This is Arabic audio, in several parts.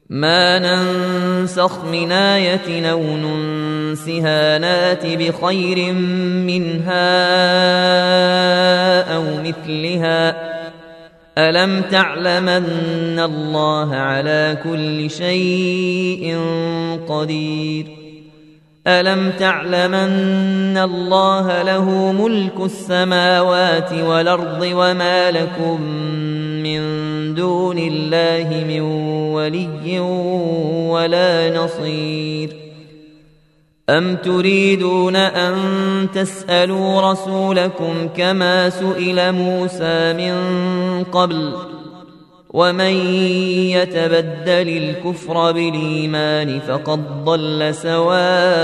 ما ننسخ من آية أو ننسها نات بخير منها أو مثلها ألم تعلم أن الله على كل شيء قدير ألم تعلم أن الله له ملك السماوات والأرض وما لكم من دون الله من ولي ولا نصير أم تريدون أن تسألوا رسولكم كما سئل موسى من قبل ومن يتبدل الكفر بالإيمان فقد ضل سواء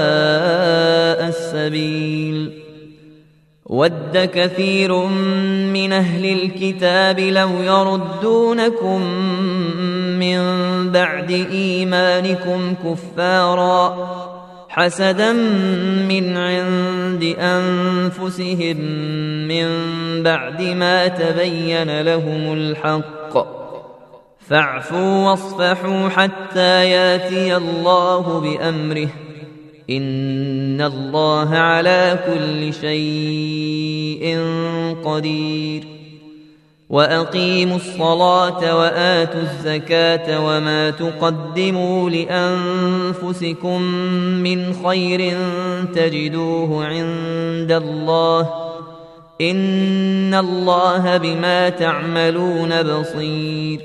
السبيل ود كثير من أهل الكتاب لو يردونكم من بعد إيمانكم كفارا حسدا من عند أنفسهم من بعد ما تبين لهم الحق فاعفوا واصفحوا حتى ياتي الله بأمره إن الله على كل شيء قدير وأقيموا الصلاة وآتوا الزكاة وما تقدموا لأنفسكم من خير تجدوه عند الله إن الله بما تعملون بصير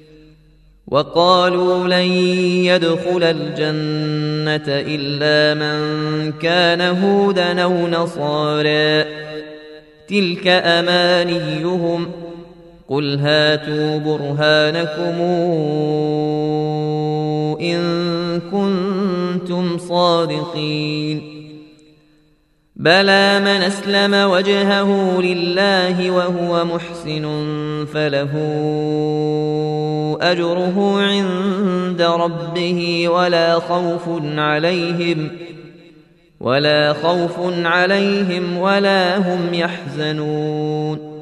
وقالوا لن يدخل الجنة إلا من كان هودا أو نصارى تلك أمانيهم قل هاتوا برهانكم إن كنتم صادقين بلى من أسلم وجهه لله وهو محسن فله أجره عند ربه ولا خوف عليهم ولا هم يحزنون